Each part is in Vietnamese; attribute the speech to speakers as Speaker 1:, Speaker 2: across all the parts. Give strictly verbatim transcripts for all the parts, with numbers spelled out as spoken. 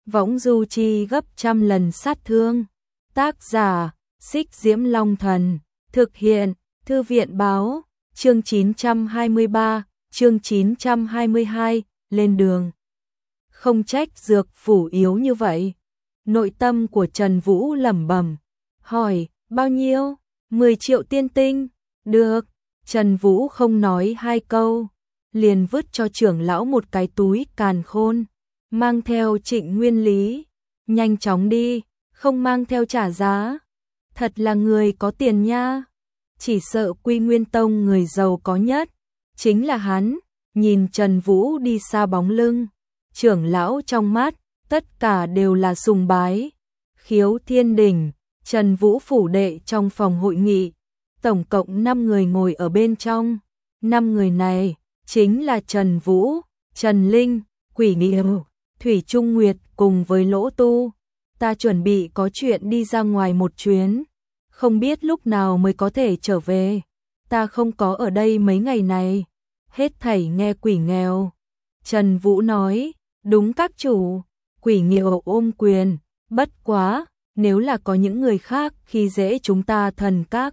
Speaker 1: võng du chi gấp trăm lần sát thương. Tác giả, Xích Diễm Long Thần, thực hiện, Thư viện báo, chương chín trăm hai mươi ba, chương chín trăm hai mươi hai, lên đường. Không trách dược phủ yếu như vậy. Nội tâm của Trần Vũ lẩm bẩm, hỏi, bao nhiêu? mười triệu tiên tinh, được. Trần Vũ không nói hai câu, liền vứt cho trưởng lão một cái túi càn khôn, mang theo Trịnh Nguyên Lý, nhanh chóng đi, không mang theo trả giá. Thật là người có tiền nha, chỉ sợ Quy Nguyên Tông người giàu có nhất, chính là hắn. Nhìn Trần Vũ đi xa bóng lưng, trưởng lão trong mắt, tất cả đều là sùng bái. Khiếu Thiên Đỉnh, Trần Vũ phủ đệ trong phòng hội nghị, tổng cộng năm người ngồi ở bên trong. Năm người này chính là Trần Vũ, Trần Linh, Quỷ Nghiêu, Thủy Trung Nguyệt cùng với Lỗ Tu. Ta chuẩn bị có chuyện đi ra ngoài một chuyến, không biết lúc nào mới có thể trở về. Ta không có ở đây mấy ngày này, hết thảy nghe Quỷ Nghèo. Trần Vũ nói, đúng các chủ. Quỷ Nghiêu ôm quyền, bất quá, nếu là có những người khác khi dễ chúng ta thần các,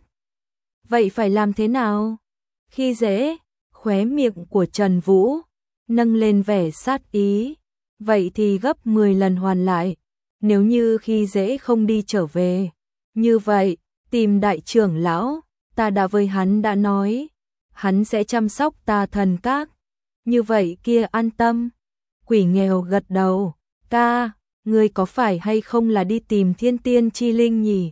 Speaker 1: vậy phải làm thế nào? Khi dễ, khóe miệng của Trần Vũ nâng lên vẻ sát ý, vậy thì gấp mười lần hoàn lại. Nếu như khi dễ không đi trở về, như vậy, tìm đại trưởng lão, ta đã với hắn đã nói, hắn sẽ chăm sóc ta thần các, như vậy kia an tâm. Quỷ Nghèo gật đầu, ca, ngươi có phải hay không là đi tìm Thiên Tiên Chi Linh nhỉ?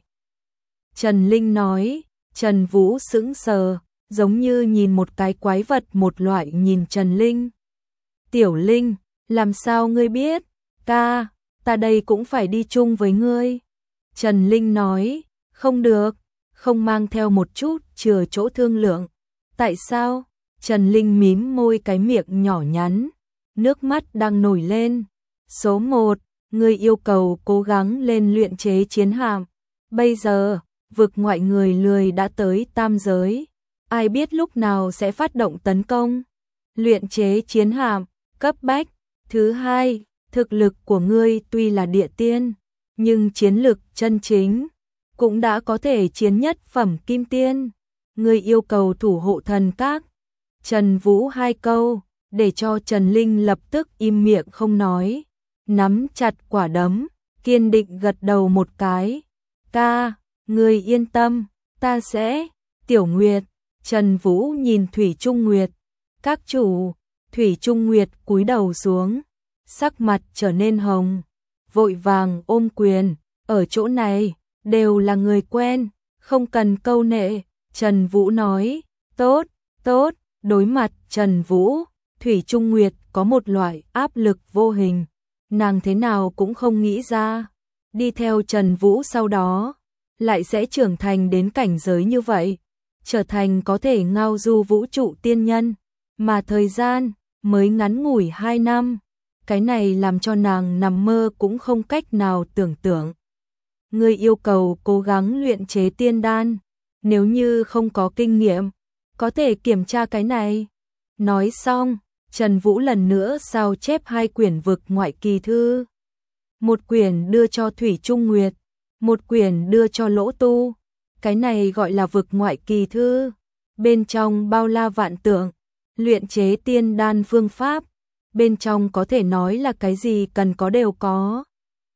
Speaker 1: Trần Linh nói. Trần Vũ sững sờ, giống như nhìn một cái quái vật một loại nhìn Trần Linh. Tiểu Linh, làm sao ngươi biết? Ca, ta đây cũng phải đi chung với ngươi. Trần Linh nói, không được, không mang theo một chút chừa chỗ thương lượng. Tại sao? Trần Linh mím môi cái miệng nhỏ nhắn, nước mắt đang nổi lên. Số một, ngươi yêu cầu cố gắng lên luyện chế chiến hạm. Bây giờ, vực ngoại người lười đã tới tam giới, ai biết lúc nào sẽ phát động tấn công. Luyện chế chiến hạm, cấp bách. Thứ hai, thực lực của ngươi tuy là địa tiên, nhưng chiến lực chân chính cũng đã có thể chiến nhất phẩm kim tiên. Ngươi yêu cầu thủ hộ thần các. Trần Vũ hai câu, để cho Trần Linh lập tức im miệng không nói, nắm chặt quả đấm, kiên định gật đầu một cái. Ca, ngươi yên tâm, ta sẽ. Tiểu Nguyệt, Trần Vũ nhìn Thủy Trung Nguyệt. Các chủ. Thủy Trung Nguyệt cúi đầu xuống, sắc mặt trở nên hồng, vội vàng ôm quyền, ở chỗ này đều là người quen, không cần câu nệ. Trần Vũ nói, tốt, tốt. Đối mặt Trần Vũ, Thủy Trung Nguyệt có một loại áp lực vô hình, nàng thế nào cũng không nghĩ ra, đi theo Trần Vũ sau đó lại sẽ trưởng thành đến cảnh giới như vậy, trở thành có thể ngao du vũ trụ tiên nhân, mà thời gian mới ngắn ngủi hai năm, cái này làm cho nàng nằm mơ cũng không cách nào tưởng tượng. Ngươi yêu cầu cố gắng luyện chế tiên đan, nếu như không có kinh nghiệm, có thể kiểm tra cái này. Nói xong, Trần Vũ lần nữa sao chép hai quyển vực ngoại kỳ thư. Một quyển đưa cho Thủy Trung Nguyệt, một quyển đưa cho Lỗ Tu. Cái này gọi là vực ngoại kỳ thư, bên trong bao la vạn tượng, luyện chế tiên đan phương pháp, bên trong có thể nói là cái gì cần có đều có.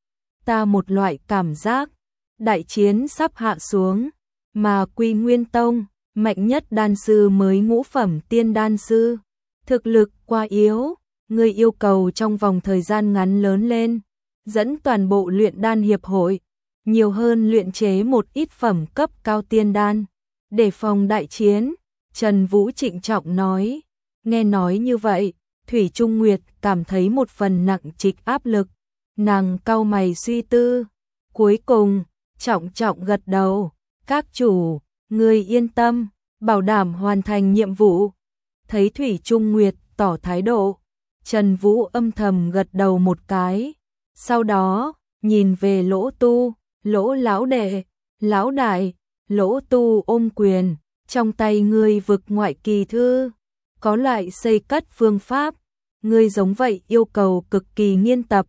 Speaker 1: Ta một loại cảm giác, đại chiến sắp hạ xuống, mà Quy Nguyên Tông, mạnh nhất đan sư mới ngũ phẩm tiên đan sư, thực lực quá yếu, ngươi yêu cầu trong vòng thời gian ngắn lớn lên, dẫn toàn bộ luyện đan hiệp hội, nhiều hơn luyện chế một ít phẩm cấp cao tiên đan, để phòng đại chiến. Trần Vũ trịnh trọng nói. Nghe nói như vậy, Thủy Trung Nguyệt cảm thấy một phần nặng trịch áp lực, nàng cau mày suy tư, cuối cùng, trọng trọng gật đầu, các chủ, ngươi yên tâm, bảo đảm hoàn thành nhiệm vụ. Thấy Thủy Trung Nguyệt tỏ thái độ, Trần Vũ âm thầm gật đầu một cái, sau đó, nhìn về Lỗ Tu, Lỗ lão đệ, lão đại. Lỗ Tu ôm quyền, trong tay ngươi vực ngoại kỳ thư, có loại xây cất phương pháp, ngươi giống vậy yêu cầu cực kỳ nghiên tập,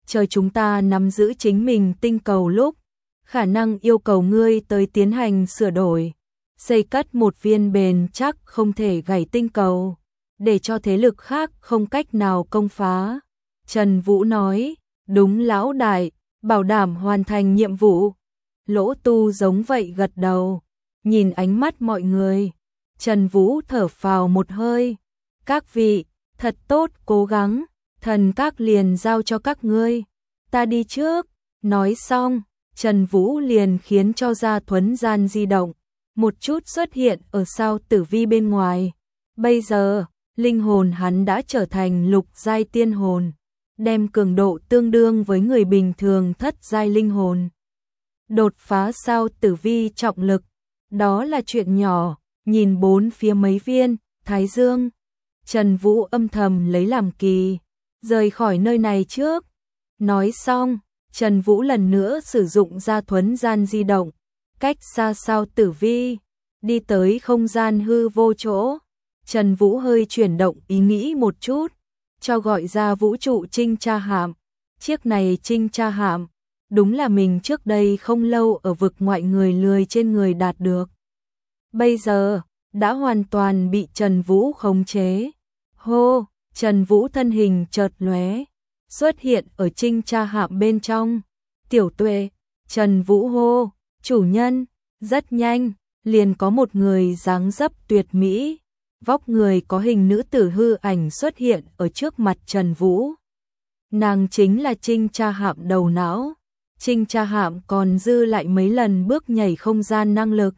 Speaker 1: chờ chúng ta nắm giữ chính mình tinh cầu lúc, khả năng yêu cầu ngươi tới tiến hành sửa đổi, xây cất một viên bền chắc không thể gãy tinh cầu, để cho thế lực khác không cách nào công phá. Trần Vũ nói, đúng lão đại, bảo đảm hoàn thành nhiệm vụ. Lỗ Tu giống vậy gật đầu, nhìn ánh mắt mọi người, Trần Vũ thở phào một hơi. Các vị, thật tốt, cố gắng, thần các liền giao cho các ngươi, ta đi trước. Nói xong, Trần Vũ liền khiến cho Gia Thuấn gian di động, một chút xuất hiện ở sao tử vi bên ngoài. Bây giờ, linh hồn hắn đã trở thành lục giai tiên hồn, đem cường độ tương đương với người bình thường thất giai linh hồn. Đột phá sao tử vi trọng lực, đó là chuyện nhỏ, nhìn bốn phía mấy viên, thái dương. Trần Vũ âm thầm lấy làm kỳ, rời khỏi nơi này trước. Nói xong, Trần Vũ lần nữa sử dụng Gia Thuấn gian di động, cách xa sao tử vi, đi tới không gian hư vô chỗ. Trần Vũ hơi chuyển động ý nghĩ một chút, cho gọi ra vũ trụ trinh tra hạm. Chiếc này trinh tra hạm, đúng là mình trước đây không lâu ở vực ngoại người lười trên người đạt được. Bây giờ, đã hoàn toàn bị Trần Vũ khống chế. Hô, Trần Vũ thân hình chợt lóe, xuất hiện ở trinh tra hạm bên trong. Tiểu Tuệ, Trần Vũ hô, chủ nhân. Rất nhanh, liền có một người dáng dấp tuyệt mỹ, vóc người có hình nữ tử hư ảnh xuất hiện ở trước mặt Trần Vũ. Nàng chính là trinh tra hạm đầu não. Trinh tra hạm còn dư lại mấy lần bước nhảy không gian năng lực.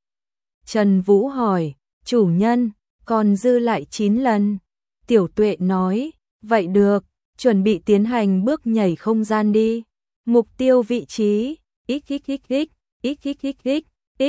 Speaker 1: Trần Vũ hỏi, chủ nhân, còn dư lại chín lần. Tiểu Tuệ nói, vậy được, chuẩn bị tiến hành bước nhảy không gian đi. Mục tiêu vị trí, xxxx, xxxx,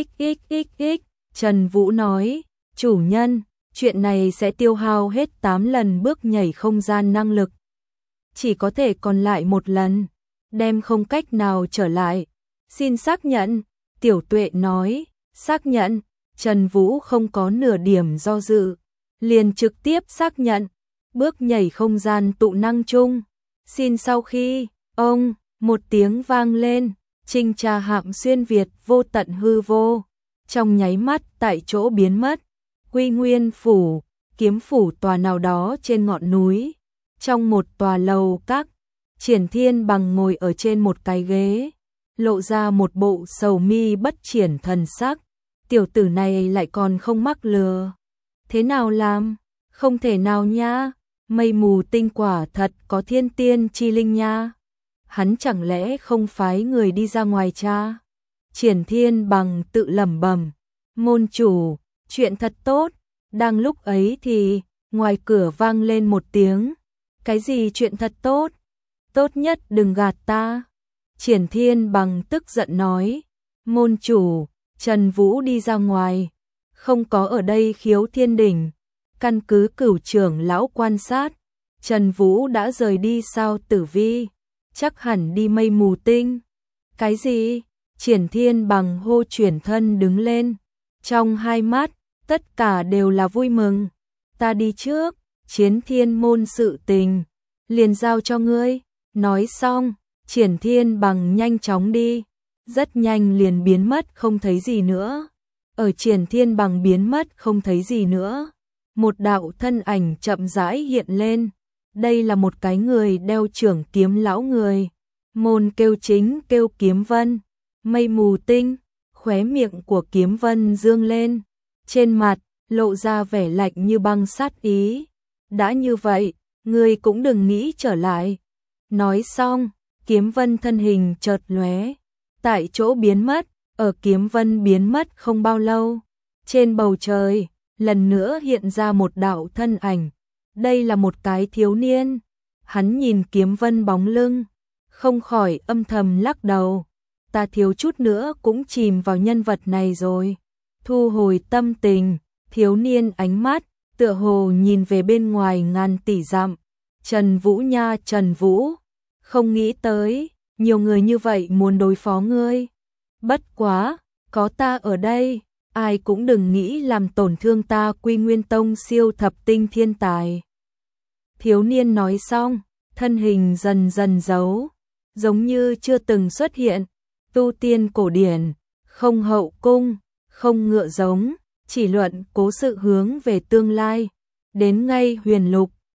Speaker 1: xxxx. Trần Vũ nói, chủ nhân, chuyện này sẽ tiêu hao hết tám lần bước nhảy không gian năng lực. Chỉ có thể còn lại một lần, đem không cách nào trở lại. Xin xác nhận. Tiểu Tuệ nói, xác nhận. Trần Vũ không có nửa điểm do dự, liền trực tiếp xác nhận. Bước nhảy không gian tụ năng chung. Xin sau khi, ông, một tiếng vang lên, trinh tra hạm xuyên Việt vô tận hư vô, trong nháy mắt tại chỗ biến mất. Quy Nguyên phủ, kiếm phủ tòa nào đó trên ngọn núi, trong một tòa lầu các, Triển Thiên Bằng ngồi ở trên một cái ghế, lộ ra một bộ sầu mi bất triển thần sắc. Tiểu tử này lại còn không mắc lừa. Thế nào làm? Không thể nào nha, mây mù tinh quả thật có thiên tiên chi linh nha. Hắn chẳng lẽ không phái người đi ra ngoài cha? Triển Thiên Bằng tự lẩm bẩm, môn chủ, chuyện thật tốt. Đang lúc ấy thì, ngoài cửa vang lên một tiếng, cái gì chuyện thật tốt? Tốt nhất đừng gạt ta. Triển Thiên Bằng tức giận nói, môn chủ, Trần Vũ đi ra ngoài, không có ở đây Khiếu Thiên Đỉnh. Căn cứ Cửu trưởng lão quan sát, Trần Vũ đã rời đi sao tử vi, chắc hẳn đi mây mù tinh. Cái gì? Triển Thiên Bằng hô chuyển thân đứng lên, trong hai mắt tất cả đều là vui mừng. Ta đi trước, Chiến Thiên môn sự tình liền giao cho ngươi. Nói xong, Triển Thiên Bằng nhanh chóng đi, rất nhanh liền biến mất không thấy gì nữa. Ở Triển Thiên Bằng biến mất không thấy gì nữa, một đạo thân ảnh chậm rãi hiện lên. Đây là một cái người đeo trưởng kiếm lão người, môn kêu chính kêu Kiếm Vân. Mây mù tinh, khóe miệng của Kiếm Vân dương lên, trên mặt lộ ra vẻ lạnh như băng sát ý. Đã như vậy, ngươi cũng đừng nghĩ trở lại. Nói xong, Kiếm Vân thân hình chợt lóe, tại chỗ biến mất. Ở Kiếm Vân biến mất không bao lâu, trên bầu trời lần nữa hiện ra một đạo thân ảnh. Đây là một cái thiếu niên. Hắn nhìn Kiếm Vân bóng lưng, không khỏi âm thầm lắc đầu. Ta thiếu chút nữa cũng chìm vào nhân vật này rồi. Thu hồi tâm tình, thiếu niên ánh mắt tựa hồ nhìn về bên ngoài ngàn tỷ dặm. Trần Vũ nha, Trần Vũ, không nghĩ tới nhiều người như vậy muốn đối phó ngươi. Bất quá, có ta ở đây, ai cũng đừng nghĩ làm tổn thương ta Quy Nguyên Tông siêu thập tinh thiên tài. Thiếu niên nói xong, thân hình dần dần giấu, giống như chưa từng xuất hiện, tu tiên cổ điển, không hậu cung, không ngựa giống, chỉ luận cố sự hướng về tương lai, đến ngay huyền lục,